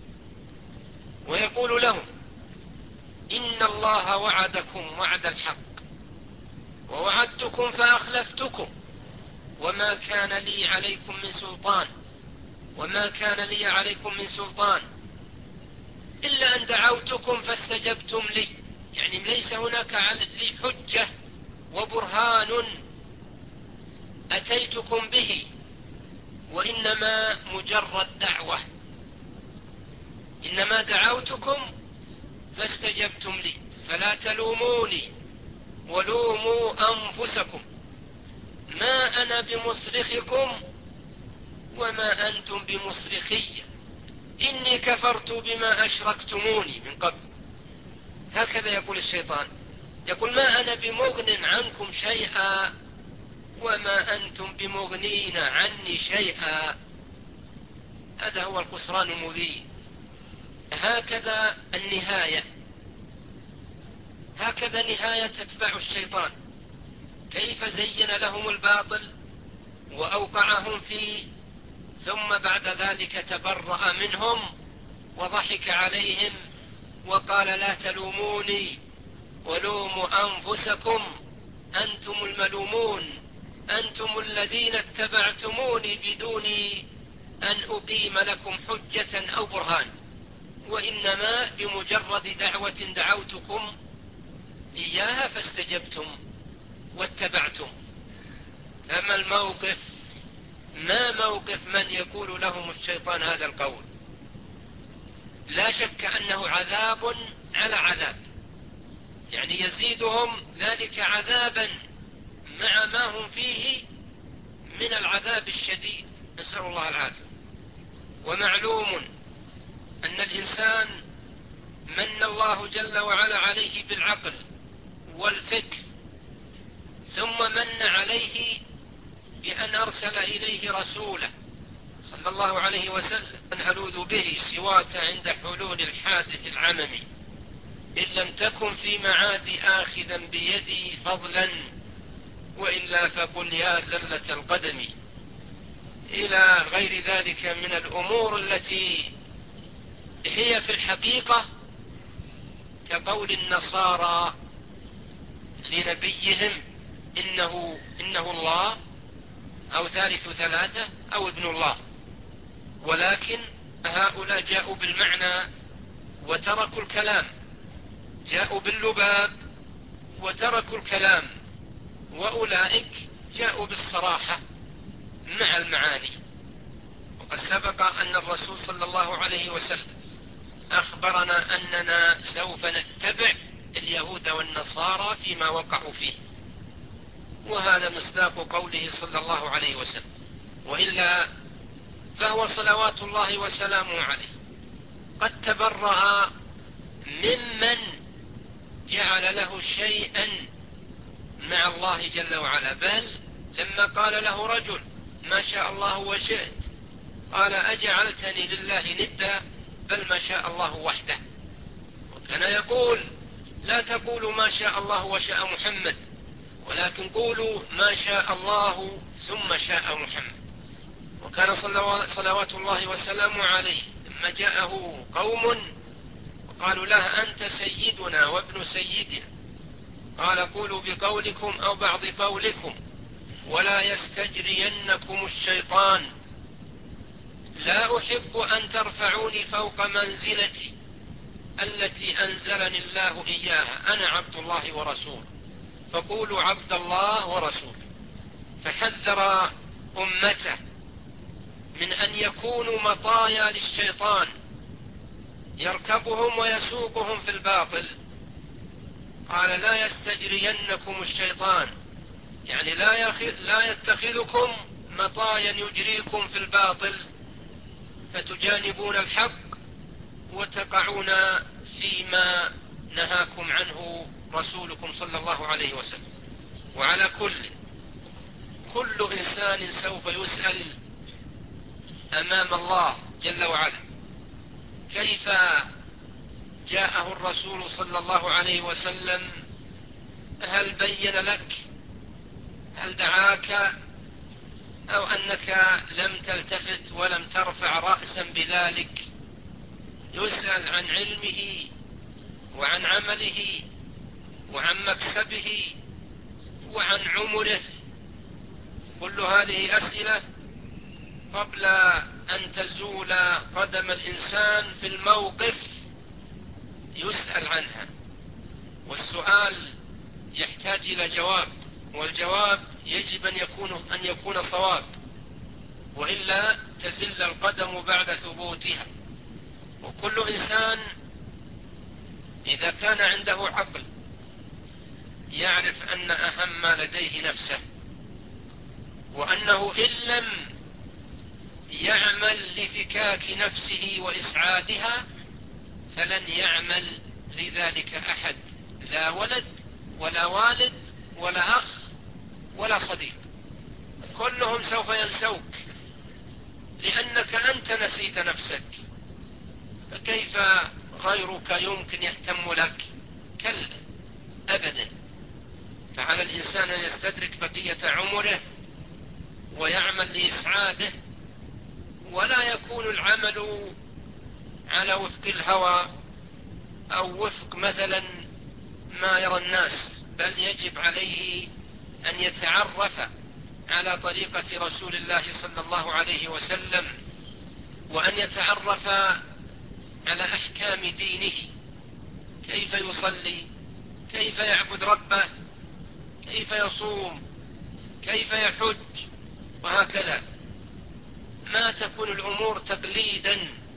ويقول لهم: إن الله وعدكم وعد الحق ووعدتكم فأخلفتكم وما كان لي عليكم من سلطان وما كان لي عليكم من سلطان إلا أن دعوتكم فاستجبتم لي. يعني ليس هناك لي حجة وبرهان أتيتكم به، وإنما مجرد دعوة، إنما دعوتكم فاستجبتم لي، فلا تلوموني ولوموا أنفسكم، ما أنا بمصرخكم وما أنتم بمصرخي، إني كفرت بما أشركتموني من قبل. هكذا يقول الشيطان، يقول: ما أنا بمغن عنكم شيئا وما أنتم بمغنين عني شيئا. هذا هو الخسران المبين. هكذا النهاية، هكذا نهاية أتباع الشيطان، كيف زين لهم الباطل وأوقعهم فيه، ثم بعد ذلك تبرأ منهم وضحك عليهم وقال: لا تلوموني ولوموا أنفسكم، أنتم الملومون، أنتم الذين اتبعتموني بدون أن أقيم لكم حجة أو برهان، وإنما بمجرد دعوة دعوتكم إياها فاستجبتم واتبعتم. فما الموقف؟ ما موقف من يقول لهم الشيطان هذا القول؟ لا شك أنه عذاب على عذاب، يعني يزيدهم ذلك عذابا مع ما هم فيه من العذاب الشديد، نسأل الله العافية. ومعلوم أن الإنسان من الله جل وعلا عليه بالعقل والفكر، ثم من عليه بأن أرسل إليه رسوله صلى الله عليه وسلم: من ألوذ به سواك عند حلول الحادث العممي، إن لم تكن في معاد آخذا بيدي فضلا، وإلا فقل يا زلة القدم، إلى غير ذلك من الأمور التي هي في الحقيقة كقول النصارى لنبيهم: إنه, إنه الله، أو ثالث ثلاثة، أو ابن الله. ولكن هؤلاء جاءوا بالمعنى وتركوا الكلام، جاءوا باللباب وتركوا الكلام، وأولئك جاءوا بالصراحة مع المعاني. وقد سبق أن الرسول صلى الله عليه وسلم أخبرنا أننا سوف نتبع اليهود والنصارى فيما وقعوا فيه، وهذا مصداق قوله صلى الله عليه وسلم. وإلا فهو صلوات الله وسلامه عليه قد تبرأ ممن جعل له شيئا مع الله جل وعلا. بل لما قال له رجل: ما شاء الله وشئت، قال: أجعلتني لله ندا، بل ما شاء الله وحده. وكان يقول: لا تقولوا ما شاء الله وشاء محمد، ولكن قولوا ما شاء الله ثم شاء محمد. وكان صلوات الله وسلامه عليه لما جاءه قوم وقالوا له: أنت سيدنا وابن سيدنا، قال: قولوا بقولكم أو بعض قولكم، ولا يستجرينكم الشيطان، لا أحب أن ترفعوني فوق منزلتي التي أنزلني الله إياها، أنا عبد الله ورسوله، فقولوا عبد الله ورسوله. فحذر أمته من أن يكونوا مطايا للشيطان يركبهم ويسوقهم في الباطل. قال لا يستجرينكم الشيطان، يعني لا, لا يتخذكم مطايا يجريكم في الباطل فتجانبون الحق وتقعون فيما نهاكم عنه رسولكم صلى الله عليه وسلم. وعلى كل كل إنسان سوف يسأل أمام الله جل وعلا كيف جاءه الرسول صلى الله عليه وسلم، هل بين لك، هل دعاك، أو أنك لم تلتفت ولم ترفع رأسا بذلك. يسأل عن علمه وعن عمله وعن مكسبه وعن عمره. كل هذه أسئلة قبل أن تزول قدم الإنسان في الموقف يسأل عنها، والسؤال يحتاج إلى جواب، والجواب يجب أن يكون, أن يكون صواب، وإلا تزل القدم بعد ثبوتها. وكل إنسان إذا كان عنده عقل يعرف أن أهم ما لديه نفسه، وأنه إن لم يعمل لفكاك نفسه وإسعادها فلن يعمل لذلك أحد، لا ولد ولا والد ولا أخ ولا صديق، كلهم سوف ينسوك لأنك أنت نسيت نفسك، فكيف غيرك يمكن يهتم لك؟ كلا أبدا. فعلى الإنسان أن يستدرك بقية عمره ويعمل لإسعاده، ولا يكون العمل على وفق الهوى أو وفق مثلا ما يرى الناس، بل يجب عليه أن يتعرف على طريقة رسول الله صلى الله عليه وسلم، وأن يتعرف على أحكام دينه، كيف يصلي، كيف يعبد ربه، كيف يصوم، كيف يحج، وهكذا. ما تكون الأمور تقليدا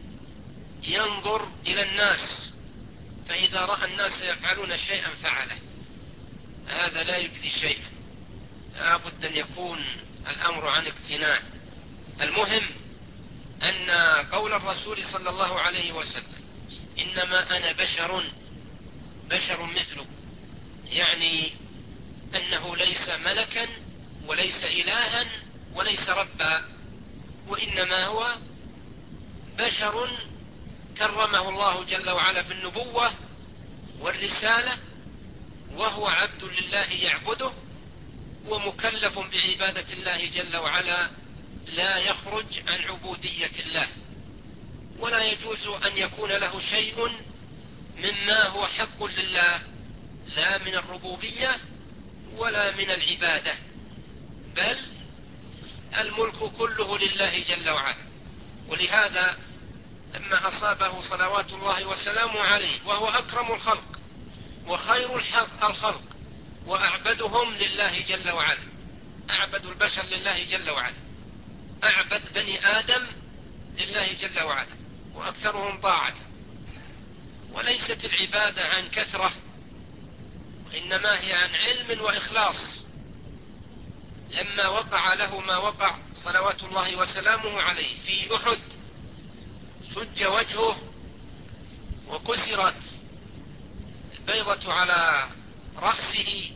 ينظر إلى الناس، فإذا رأى الناس يفعلون شيئا فعله، هذا لا يجدي شيئا. لا بد أن يكون الأمر عن اقتناع. المهم أن قول الرسول صلى الله عليه وسلم إنما أنا بشر بشر مثلكم، يعني أنه ليس ملكا وليس إلها وليس ربا، وإنما هو بشر كرمه الله جل وعلا بالنبوة والرسالة، وهو عبد لله يعبده ومكلف بعبادة الله جل وعلا، لا يخرج عن عبودية الله، ولا يجوز أن يكون له شيء مما هو حق لله، لا من الربوبية ولا من العبادة، بل الملك كله لله جل وعلا. ولهذا لما أصابه صلوات الله وسلامه عليه وهو أكرم الخلق وخير الخلق وأعبدهم لله جل وعلا، أعبد البشر لله جل وعلا، أعبد بني آدم لله جل وعلا، وأكثرهم طاعة، وليست العبادة عن كثرة، وإنما هي عن علم وإخلاص. لما وقع له ما وقع صلوات الله وسلامه عليه في أحد، سج وجهه وكسرت البيضة على رأسه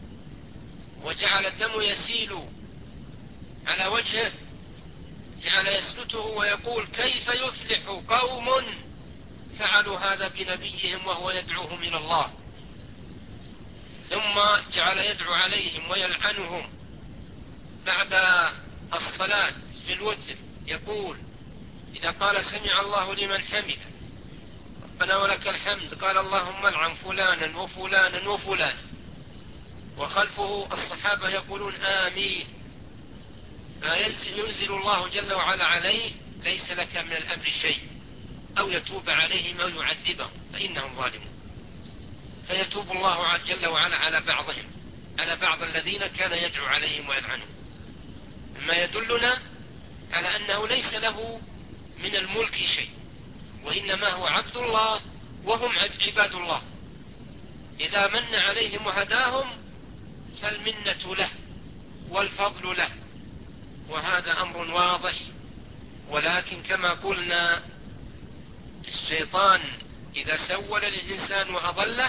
وجعل الدم يسيل على وجهه، جعل يسلته ويقول كيف يفلح قوم فعلوا هذا بنبيهم وهو يدعوهم إلى الله. ثم جعل يدعو عليهم ويلعنهم بعد الصلاة في الوتر، يقول إذا قال سمع الله لمن حمده ربنا ولك الحمد، قال اللهم العن فلانا وفلانا وفلانا، وخلفه الصحابة يقولون آمين، فينزل الله جل وعلا عليه ليس لك من الأمر شيء، أو يتوب عليهم أو يعذبهم فإنهم ظالمون، فيتوب الله جل وعلا على بعضهم، على بعض الذين كان يدعو عليهم ويلعنهم. مما يدلنا على أنه ليس له من الملك شيء، وإنما هو عبد الله وهم عباد الله. إذا من عليهم وهداهم فالمنة له والفضل له، وهذا أمر واضح. ولكن كما قلنا الشيطان إذا سول للإنسان وأضله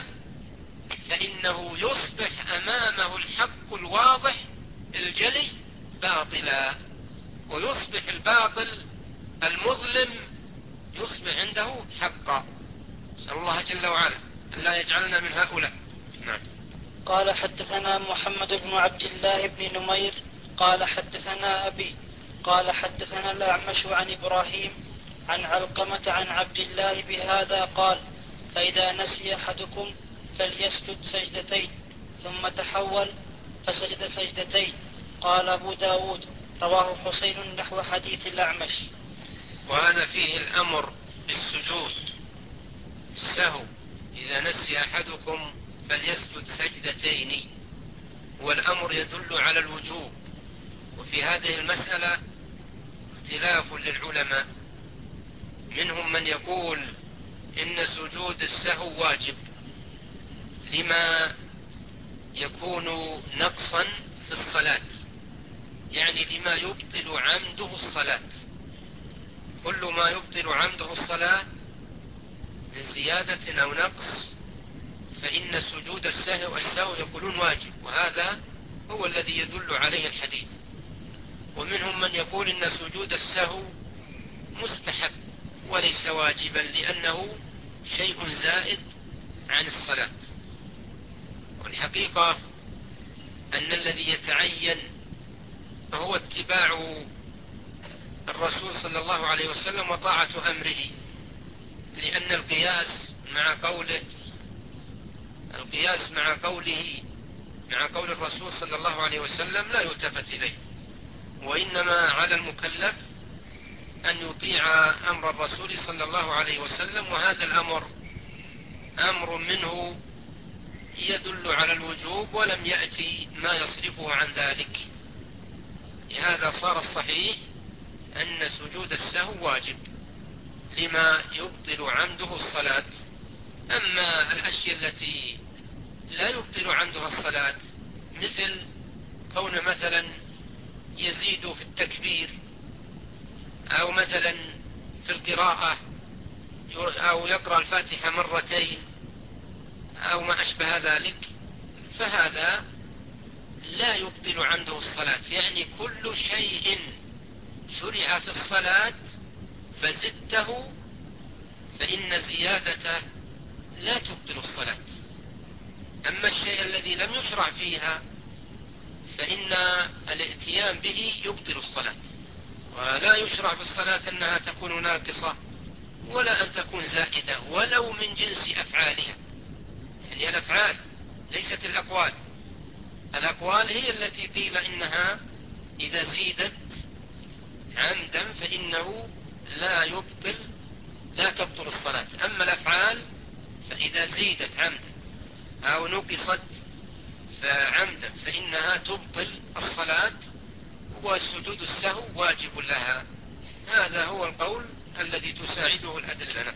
فإنه يصبح أمامه الحق الواضح الجلي باطلا، ويصبح الباطل المظلم يصبح عنده حقا. نسأل الله جل وعلا أن لا يجعلنا من هؤلاء. نعم. قال حدثنا محمد بن عبد الله بن نمير قال حدثنا أبي قال حدثنا الأعمش عن إبراهيم عن علقمة عن عبد الله بهذا قال: فإذا نسي أحدكم فليسجد سجدتين، ثم تحول فسجد سجدتين. قال أبو داود: رواه حسين نحو حديث الأعمش. وهذا فيه الأمر بالسجود السهو، إذا نسي أحدكم فليسجد سجدتين، والأمر يدل على الوجوب. وفي هذه المسألة اختلاف للعلماء، منهم من يقول إن سجود السهو واجب لما يكون نقصا في الصلاة، يعني لما يبطل عمده الصلاة. كل ما يبطل عمده الصلاة من زيادة أو نقص فإن سجود السهو السهو يقولون واجب، وهذا هو الذي يدل عليه الحديث. ومنهم من يقول إن سجود السهو مستحب وليس واجبا، لأنه شيء زائد عن الصلاة. والحقيقة أن الذي يتعين هو اتباع الرسول صلى الله عليه وسلم وطاعة أمره، لأن القياس مع قوله القياس مع قوله مع قول الرسول صلى الله عليه وسلم لا يلتفت إليه، وإنما على المكلف أن يطيع أمر الرسول صلى الله عليه وسلم، وهذا الأمر أمر منه يدل على الوجوب ولم يأتي ما يصرفه عن ذلك. لهذا صار الصحيح أن سجود السهو واجب لما يبطل عمده الصلاة. أما الأشياء التي لا يبطل عمدها الصلاة مثل كون مثلا يزيد في التكبير، أو مثلا في القراءة أو يقرأ الفاتحة مرتين أو ما أشبه ذلك، فهذا لا يبطل عنده الصلاة. يعني كل شيء شرع في الصلاة فزدته فإن زيادته لا تبطل الصلاة. أما الشيء الذي لم يشرع فيها فإن الاتيان به يبطل الصلاة. ولا يشرع في الصلاة أنها تكون ناقصة ولا أن تكون زائدة ولو من جنس أفعالها. يعني الأفعال ليست الأقوال، الأقوال هي التي قيل إنها إذا زيدت عمدا فإنه لا يبطل لا تبطل الصلاة. أما الأفعال فإذا زيدت عمدا أو نقصت فعمدا فإنها تبطل الصلاة، والسجود السهو واجب لها. هذا هو القول الذي تساعده الأدلة.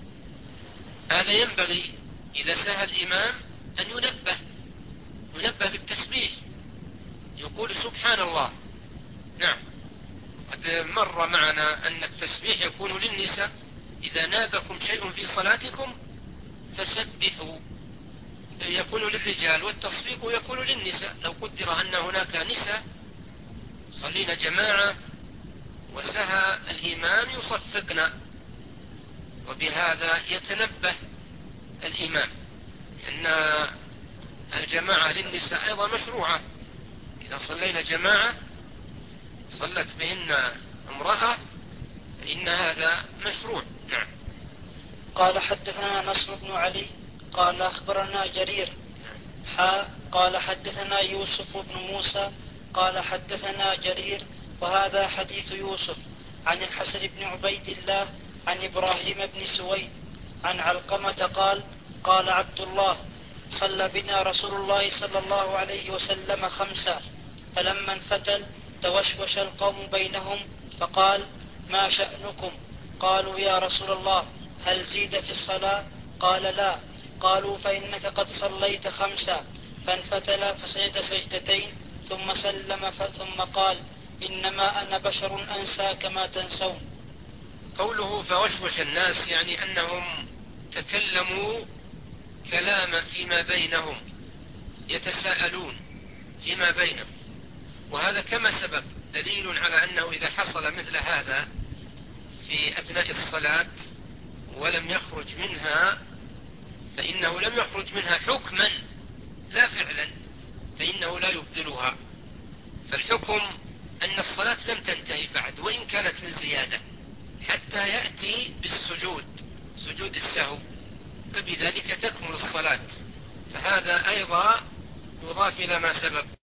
هذا ينبغي إذا سهى الإمام أن ينبه ينبه بالتسبيح، يقول سبحان الله. نعم، قد مر معنا أن التسبيح يكون للنساء، إذا نابكم شيء في صلاتكم فسبحوا، يكون للرجال، والتصفيق يكون للنساء. لو قدر أن هناك نساء صلينا جماعة وسهى الإمام يصفقنا، وبهذا يتنبه الإمام أن الجماعة للنساء أيضا مشروعة. إذا صلينا جماعة صلت بهن امرأة فإن هذا مشروع. نعم. قال حدثنا نصر بن علي قال أخبرنا جرير حا قال حدثنا يوسف بن موسى قال حدثنا جرير وهذا حديث يوسف عن الحسن بن عبيد الله عن إبراهيم بن سويد عن علقمة قال: قال عبد الله: صلى بنا رسول الله صلى الله عليه وسلم خمسا، فلما انفتل توشوش القوم بينهم فقال: ما شأنكم؟ قالوا: يا رسول الله هل زيد في الصلاة؟ قال: لا. قالوا: فإنك قد صليت خمسا. فانفتل فسجد سجدتين ثم سلم ثم قال: إنما أنا بشر أنسى كما تنسون. قوله فوشوش الناس يعني أنهم تكلموا كلاما فيما بينهم، يتساءلون فيما بينهم، وهذا كما سبق دليل على أنه إذا حصل مثل هذا في أثناء الصلاة ولم يخرج منها فإنه لم يخرج منها حكما لا فعلا، فإنه لا يبطلها. فالحكم أن الصلاة لم تنتهي بعد وإن كانت من زيادة حتى يأتي بالسجود، سجود السهو، فبذلك تكمل الصلاة. فهذا أيضا يضاف إلى ما سبق.